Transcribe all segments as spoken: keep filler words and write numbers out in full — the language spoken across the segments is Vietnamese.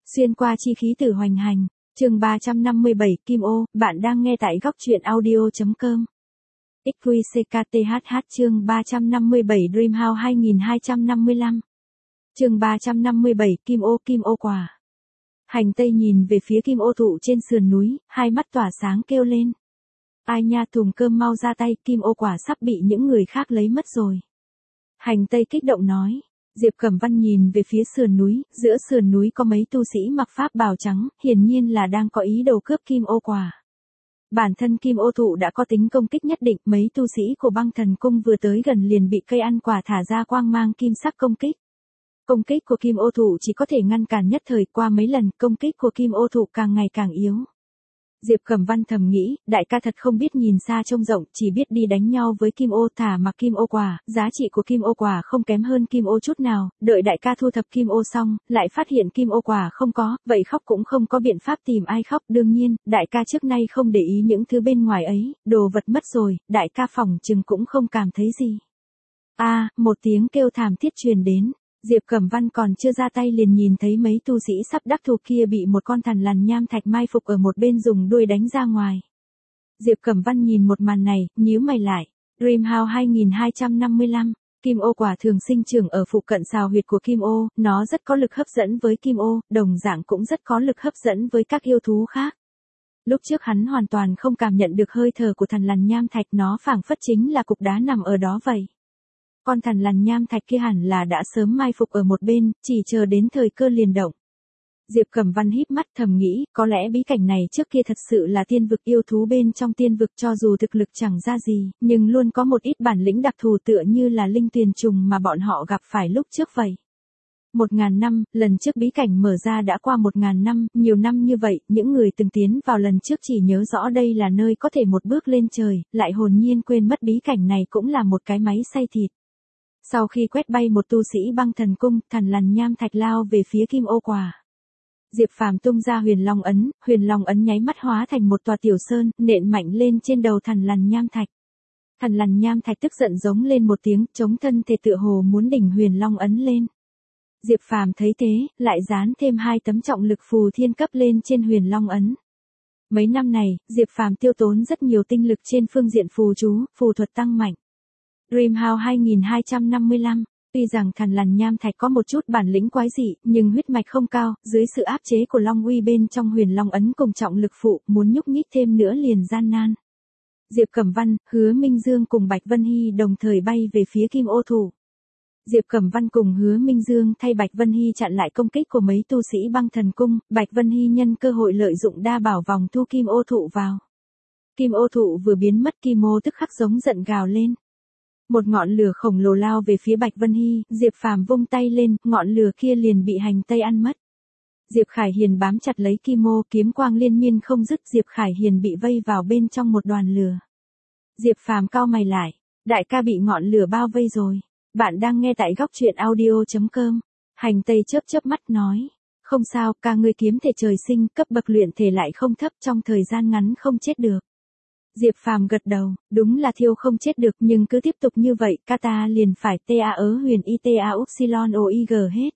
Xuyên qua chi khí tử hoành hành, chương ba trăm năm mươi bảy Kim Ô, bạn đang nghe tại góc truyện audio.com. ích quy xê ca tê hát hát chương ba trăm năm mươi bảy Dreamhouse hai nghìn hai trăm năm mươi lăm. Chương ba trăm năm mươi bảy Kim Ô Kim Ô quả. Hành Tây nhìn về phía Kim Ô thụ trên sườn núi, hai mắt tỏa sáng kêu lên. Ai nha, thùng cơm mau ra tay, Kim Ô quả sắp bị những người khác lấy mất rồi. Hành Tây kích động nói. Diệp Cẩm Văn nhìn về phía sườn núi, giữa sườn núi có mấy tu sĩ mặc pháp bào trắng, hiển nhiên là đang có ý đồ cướp Kim Ô quả. Bản thân Kim Ô thụ đã có tính công kích nhất định, mấy tu sĩ của Băng Thần Cung vừa tới gần liền bị cây ăn quả thả ra quang mang kim sắc công kích. Công kích của Kim Ô thụ chỉ có thể ngăn cản nhất thời, qua mấy lần, công kích của Kim Ô thụ càng ngày càng yếu. Diệp Cẩm Văn thầm nghĩ, đại ca thật không biết nhìn xa trông rộng, chỉ biết đi đánh nhau với Kim Ô, thả mặc Kim Ô quả, giá trị của Kim Ô quả không kém hơn Kim Ô chút nào, đợi đại ca thu thập Kim Ô xong, lại phát hiện Kim Ô quả không có, vậy khóc cũng không có biện pháp tìm ai khóc, đương nhiên, đại ca trước nay không để ý những thứ bên ngoài ấy, đồ vật mất rồi, đại ca phòng chừng cũng không cảm thấy gì. A, à, một tiếng kêu thảm thiết truyền đến. Diệp Cẩm Văn còn chưa ra tay liền nhìn thấy mấy tu sĩ sắp đắc thủ kia bị một con thằn lằn nham thạch mai phục ở một bên dùng đuôi đánh ra ngoài. Diệp Cẩm Văn nhìn một màn này, nhíu mày lại. Dreamhouse hai nghìn hai trăm năm mươi lăm, Kim Ô quả thường sinh trưởng ở phụ cận sào huyệt của Kim Ô, nó rất có lực hấp dẫn với Kim Ô, đồng dạng cũng rất có lực hấp dẫn với các yêu thú khác. Lúc trước hắn hoàn toàn không cảm nhận được hơi thở của thằn lằn nham thạch, nó phảng phất chính là cục đá nằm ở đó vậy. Con thằn lằn nham thạch kia hẳn là đã sớm mai phục ở một bên, chỉ chờ đến thời cơ liền động. Diệp Cẩm Văn híp mắt thầm nghĩ, có lẽ bí cảnh này trước kia thật sự là tiên vực, yêu thú bên trong tiên vực cho dù thực lực chẳng ra gì, nhưng luôn có một ít bản lĩnh đặc thù tựa như là linh tuyền trùng mà bọn họ gặp phải lúc trước vậy. Một ngàn năm, lần trước bí cảnh mở ra đã qua một ngàn năm, nhiều năm như vậy, những người từng tiến vào lần trước chỉ nhớ rõ đây là nơi có thể một bước lên trời, lại hồn nhiên quên mất bí cảnh này cũng là một cái máy xay thịt. Sau khi quét bay một tu sĩ Băng Thần Cung, thằn lằn nham thạch lao về phía Kim Ô quả. Diệp Phàm tung ra Huyền Long ấn, Huyền Long ấn nháy mắt hóa thành một tòa tiểu sơn, nện mạnh lên trên đầu thằn lằn nham thạch. Thằn lằn nham thạch tức giận giống lên một tiếng, chống thân thể tựa hồ muốn đỉnh Huyền Long ấn lên. Diệp Phàm thấy thế, lại dán thêm hai tấm trọng lực phù thiên cấp lên trên Huyền Long ấn. Mấy năm này, Diệp Phàm tiêu tốn rất nhiều tinh lực trên phương diện phù chú, phù thuật tăng mạnh. Dreamhouse hai nghìn hai trăm năm mươi lăm, tuy rằng thằn lằn nham thạch có một chút bản lĩnh quái dị, nhưng huyết mạch không cao, dưới sự áp chế của Long uy bên trong Huyền Long ấn cùng trọng lực phụ, muốn nhúc nhích thêm nữa liền gian nan. Diệp Cẩm Văn, Hứa Minh Dương cùng Bạch Vân Hy đồng thời bay về phía Kim Ô thụ. Diệp Cẩm Văn cùng Hứa Minh Dương thay Bạch Vân Hy chặn lại công kích của mấy tu sĩ Băng Thần Cung, Bạch Vân Hy nhân cơ hội lợi dụng đa bảo vòng thu Kim Ô thụ vào. Kim Ô thụ vừa biến mất, Kim Ô tức khắc giống giận gào lên. Một ngọn lửa khổng lồ lao về phía Bạch Vân Hy, Diệp Phàm vung tay lên, ngọn lửa kia liền bị Hành Tây ăn mất. Diệp Khải Hiền bám chặt lấy Kim Ô, kiếm quang liên miên không dứt, Diệp Khải Hiền bị vây vào bên trong một đoàn lửa. Diệp Phàm cau mày lại, đại ca bị ngọn lửa bao vây rồi. Bạn đang nghe tại góc truyện audio.com. Hành Tây chớp chớp mắt nói, không sao, ca ngươi kiếm thể trời sinh, cấp bậc luyện thể lại không thấp, trong thời gian ngắn không chết được. Diệp Phàm gật đầu, đúng là thiêu không chết được, nhưng cứ tiếp tục như vậy, ca ta liền phải ta ớ huyền y ta upsilon oig hết.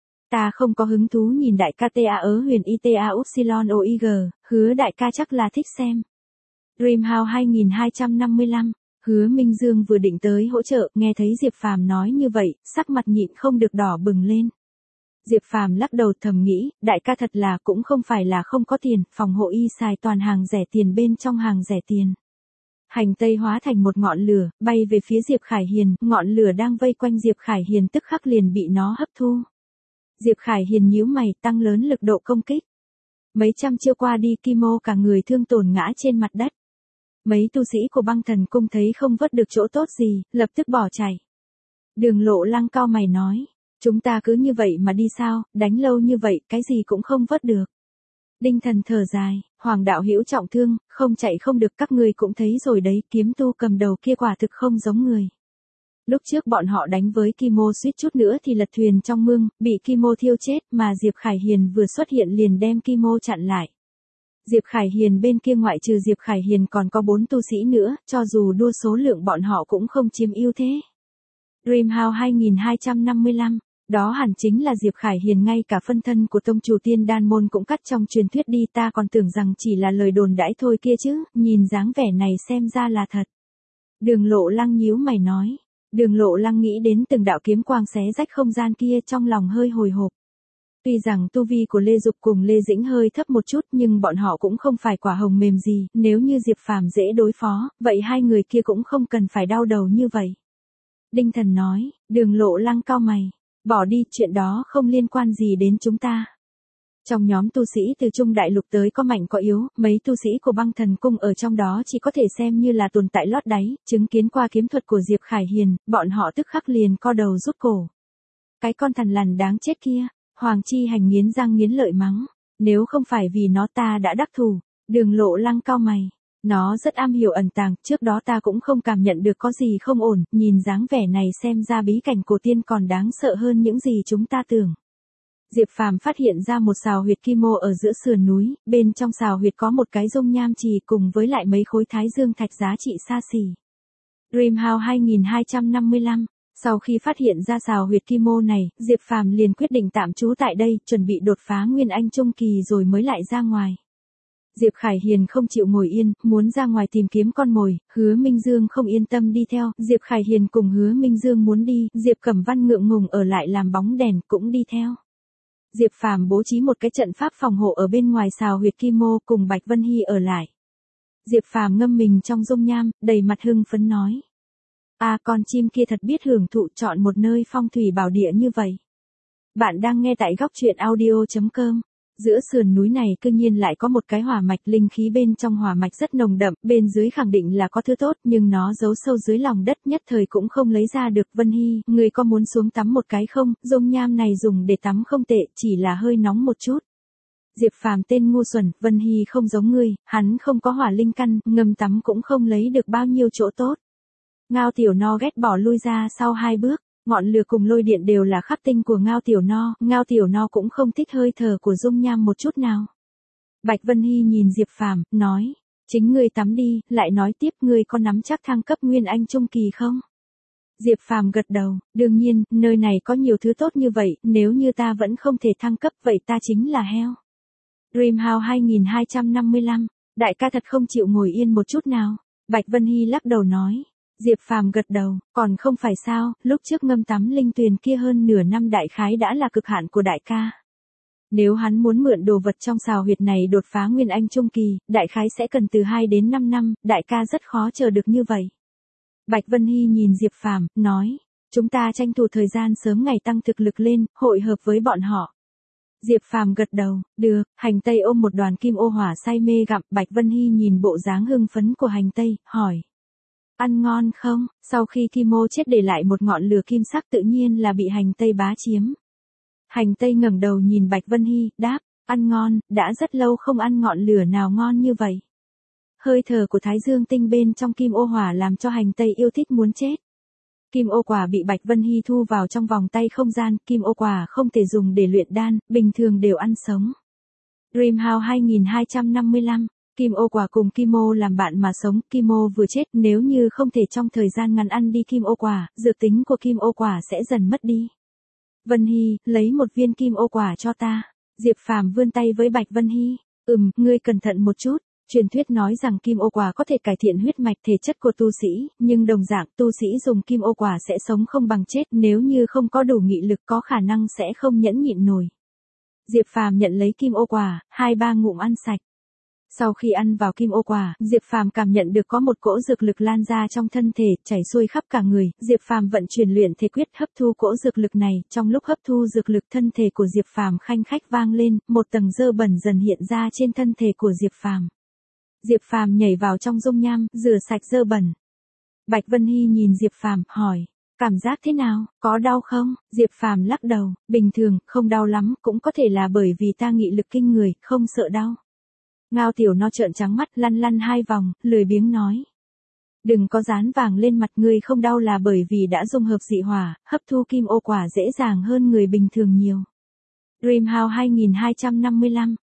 Ta không có hứng thú nhìn đại ca ta ớ huyền y ta upsilon oig, Hứa đại ca chắc là thích xem. Dreamhouse hai nghìn hai trăm năm mươi lăm, Hứa Minh Dương vừa định tới hỗ trợ, nghe thấy Diệp Phàm nói như vậy, sắc mặt nhịn không được đỏ bừng lên. Diệp Phàm lắc đầu thầm nghĩ, đại ca thật là cũng không phải là không có tiền, phòng hộ y xài toàn hàng rẻ tiền bên trong hàng rẻ tiền. Hành Tây hóa thành một ngọn lửa, bay về phía Diệp Khải Hiền, ngọn lửa đang vây quanh Diệp Khải Hiền tức khắc liền bị nó hấp thu. Diệp Khải Hiền nhíu mày, tăng lớn lực độ công kích. Mấy trăm chiêu qua đi, Kim Ô cả người thương tổn ngã trên mặt đất. Mấy tu sĩ của Băng Thần Cung thấy không vớt được chỗ tốt gì, lập tức bỏ chạy. Đường Lộ Lăng cau mày nói. Chúng ta cứ như vậy mà đi sao, đánh lâu như vậy, cái gì cũng không vớt được. Đinh Thần thở dài, Hoàng đạo hữu trọng thương, không chạy không được, các ngươi cũng thấy rồi đấy, kiếm tu cầm đầu kia quả thực không giống người. Lúc trước bọn họ đánh với Kim Ô suýt chút nữa thì lật thuyền trong mương, bị Kim Ô thiêu chết, mà Diệp Khải Hiền vừa xuất hiện liền đem Kim Ô chặn lại. Diệp Khải Hiền bên kia ngoại trừ Diệp Khải Hiền còn có bốn tu sĩ nữa, cho dù đua số lượng bọn họ cũng không chiếm ưu thế. Dreamhouse hai nghìn hai trăm năm mươi lăm, Đó hẳn chính là Diệp Khải Hiền, ngay cả phân thân của tông chủ Tiên Đan môn cũng cắt trong truyền thuyết đi, ta còn tưởng rằng chỉ là lời đồn đãi thôi kia chứ, nhìn dáng vẻ này xem ra là thật. Đường Lộ Lăng nhíu mày nói. Đường Lộ Lăng nghĩ đến từng đạo kiếm quang xé rách không gian kia, trong lòng hơi hồi hộp. Tuy rằng tu vi của Lê Dục cùng Lê Dĩnh hơi thấp một chút, nhưng bọn họ cũng không phải quả hồng mềm gì, nếu như Diệp Phàm dễ đối phó, vậy hai người kia cũng không cần phải đau đầu như vậy. Đinh Thần nói. Đường Lộ Lăng cau mày. Bỏ đi, chuyện đó không liên quan gì đến chúng ta. Trong nhóm tu sĩ từ Trung Đại Lục tới có mạnh có yếu, mấy tu sĩ của Băng Thần Cung ở trong đó chỉ có thể xem như là tồn tại lót đáy, chứng kiến qua kiếm thuật của Diệp Khải Hiền, bọn họ tức khắc liền co đầu rút cổ. Cái con thằn lằn đáng chết kia, Hoàng Chi Hành nghiến răng nghiến lợi mắng, nếu không phải vì nó ta đã đắc thủ. Đường Lộ Lăng cau mày. Nó rất am hiểu ẩn tàng, trước đó ta cũng không cảm nhận được có gì không ổn, nhìn dáng vẻ này xem ra bí cảnh cổ tiên còn đáng sợ hơn những gì chúng ta tưởng. Diệp Phàm phát hiện ra một sào huyệt kim mô ở giữa sườn núi, bên trong sào huyệt có một cái dung nham trì cùng với lại mấy khối thái dương thạch giá trị xa xỉ. Dreamhouse hai hai năm lăm. Sau khi phát hiện ra sào huyệt kim mô này, Diệp Phàm liền quyết định tạm trú tại đây, chuẩn bị đột phá Nguyên Anh Trung Kỳ rồi mới lại ra ngoài. Diệp Khải Hiền không chịu ngồi yên, muốn ra ngoài tìm kiếm con mồi, Hứa Minh Dương không yên tâm đi theo, Diệp Khải Hiền cùng Hứa Minh Dương muốn đi, Diệp Cẩm Văn ngượng ngùng ở lại làm bóng đèn cũng đi theo. Diệp Phàm bố trí một cái trận pháp phòng hộ ở bên ngoài sào huyệt kim mô, cùng Bạch Vân Hy ở lại. Diệp Phàm ngâm mình trong dung nham, đầy mặt hưng phấn nói. À, con chim kia thật biết hưởng thụ, chọn một nơi phong thủy bảo địa như vậy. Bạn đang nghe tại góc truyện audio chấm com. Giữa sườn núi này cư nhiên lại có một cái hỏa mạch, linh khí bên trong hỏa mạch rất nồng đậm, bên dưới khẳng định là có thứ tốt, nhưng nó giấu sâu dưới lòng đất, nhất thời cũng không lấy ra được. Vân Hy, người có muốn xuống tắm một cái không? Dung nham này dùng để tắm không tệ, chỉ là hơi nóng một chút. Diệp Phàm tên ngu xuẩn, Vân Hy không giống ngươi, hắn không có hỏa linh căn, ngâm tắm cũng không lấy được bao nhiêu chỗ tốt. Ngao Tiểu No ghét bỏ lui ra sau hai bước. Ngọn lửa cùng lôi điện đều là khắc tinh của Ngao Tiểu No, Ngao Tiểu No cũng không thích hơi thở của dung nham một chút nào. Bạch Vân Hy nhìn Diệp Phàm, nói, chính ngươi tắm đi, lại nói tiếp, ngươi có nắm chắc thăng cấp Nguyên Anh Trung Kỳ không? Diệp Phàm gật đầu, đương nhiên, nơi này có nhiều thứ tốt như vậy, nếu như ta vẫn không thể thăng cấp vậy ta chính là heo. Dreamhouse hai hai năm lăm, đại ca thật không chịu ngồi yên một chút nào. Bạch Vân Hy lắc đầu nói. Diệp Phàm gật đầu, còn không phải sao, lúc trước ngâm tắm linh tuyền kia hơn nửa năm đại khái đã là cực hạn của đại ca. Nếu hắn muốn mượn đồ vật trong sào huyệt này đột phá Nguyên Anh Trung Kỳ, đại khái sẽ cần từ hai đến năm năm, đại ca rất khó chờ được như vậy. Bạch Vân Hy nhìn Diệp Phàm, nói, chúng ta tranh thủ thời gian sớm ngày tăng thực lực lên, hội hợp với bọn họ. Diệp Phàm gật đầu, được. Hành Tây ôm một đoàn kim ô hỏa say mê gặm, Bạch Vân Hy nhìn bộ dáng hưng phấn của Hành Tây, hỏi. Ăn ngon không? Sau khi kim ô chết để lại một ngọn lửa kim sắc tự nhiên là bị Hành Tây bá chiếm. Hành Tây ngẩng đầu nhìn Bạch Vân Hy, đáp, ăn ngon, đã rất lâu không ăn ngọn lửa nào ngon như vậy. Hơi thở của Thái Dương tinh bên trong kim ô hỏa làm cho Hành Tây yêu thích muốn chết. Kim ô quả bị Bạch Vân Hy thu vào trong vòng tay không gian, kim ô quả không thể dùng để luyện đan, bình thường đều ăn sống. Dreamhouse hai hai năm lăm, kim ô quả cùng kim ô làm bạn mà sống, kim ô vừa chết, nếu như không thể trong thời gian ngắn ăn đi kim ô quả, dược tính của kim ô quả sẽ dần mất đi. Vân Hy, lấy một viên kim ô quả cho ta. Diệp Phàm vươn tay với Bạch Vân Hy. Ừm, ngươi cẩn thận một chút. Truyền thuyết nói rằng kim ô quả có thể cải thiện huyết mạch thể chất của tu sĩ, nhưng đồng dạng tu sĩ dùng kim ô quả sẽ sống không bằng chết, nếu như không có đủ nghị lực có khả năng sẽ không nhẫn nhịn nổi. Diệp Phàm nhận lấy kim ô quả, hai ba ngụm ăn sạch. Sau khi ăn vào kim ô quả, Diệp Phàm cảm nhận được có một cỗ dược lực lan ra trong thân thể, chảy xuôi khắp cả người, Diệp Phàm vận chuyển luyện thể quyết hấp thu cỗ dược lực này, trong lúc hấp thu dược lực thân thể của Diệp Phàm khanh khách vang lên, một tầng dơ bẩn dần hiện ra trên thân thể của Diệp Phàm. Diệp Phàm nhảy vào trong dung nham, rửa sạch dơ bẩn. Bạch Vân Hy nhìn Diệp Phàm, hỏi, cảm giác thế nào, có đau không? Diệp Phàm lắc đầu, bình thường, không đau lắm, cũng có thể là bởi vì ta nghị lực kinh người, không sợ đau. Ngao Tiểu No trợn trắng mắt, lăn lăn hai vòng, lười biếng nói. Đừng có dán vàng lên mặt, ngươi không đau là bởi vì đã dung hợp dị hỏa, hấp thu kim ô quả dễ dàng hơn người bình thường nhiều. Dreamhouse hai hai năm lăm,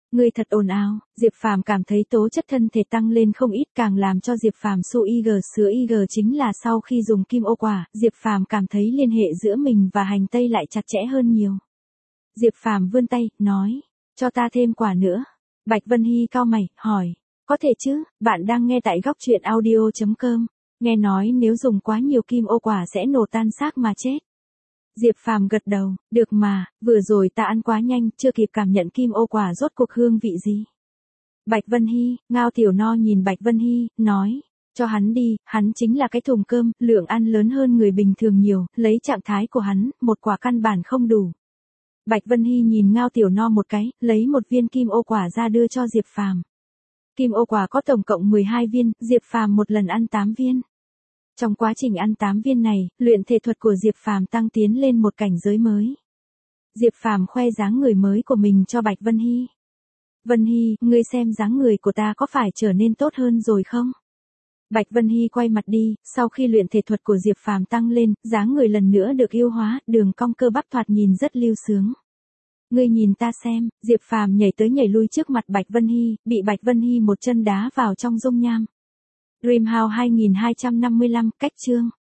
Ngươi thật ồn ào, Diệp Phàm cảm thấy tố chất thân thể tăng lên không ít, càng làm cho Diệp Phàm su ig sứa ig chính là sau khi dùng kim ô quả, Diệp Phàm cảm thấy liên hệ giữa mình và hành tây lại chặt chẽ hơn nhiều. Diệp Phàm vươn tay, nói, cho ta thêm quả nữa. Bạch Vân Hy cau mày, hỏi, có thể chứ, bạn đang nghe tại góc truyện audio.com, nghe nói nếu dùng quá nhiều kim ô quả sẽ nổ tan xác mà chết. Diệp Phàm gật đầu, được mà, vừa rồi ta ăn quá nhanh, chưa kịp cảm nhận kim ô quả rốt cuộc hương vị gì. Bạch Vân Hy, Ngao Tiểu No nhìn Bạch Vân Hy, nói, cho hắn đi, hắn chính là cái thùng cơm, lượng ăn lớn hơn người bình thường nhiều, lấy trạng thái của hắn, một quả căn bản không đủ. Bạch Vân Hy nhìn Ngao Tiểu No một cái, lấy một viên kim ô quả ra đưa cho Diệp Phàm. Kim ô quả có tổng cộng mười hai viên, Diệp Phàm một lần ăn tám viên. Trong quá trình ăn tám viên này, luyện thể thuật của Diệp Phàm tăng tiến lên một cảnh giới mới. Diệp Phàm khoe dáng người mới của mình cho Bạch Vân Hy. Vân Hy, ngươi xem dáng người của ta có phải trở nên tốt hơn rồi không? Bạch Vân Hy quay mặt đi, sau khi luyện thể thuật của Diệp Phàm tăng lên, dáng người lần nữa được yêu hóa, đường cong cơ bắp thoạt nhìn rất lưu sướng. Ngươi nhìn ta xem, Diệp Phàm nhảy tới nhảy lui trước mặt Bạch Vân Hy, bị Bạch Vân Hy một chân đá vào trong dung nham. Dream House hai nghìn hai trăm năm mươi lăm, cách chương.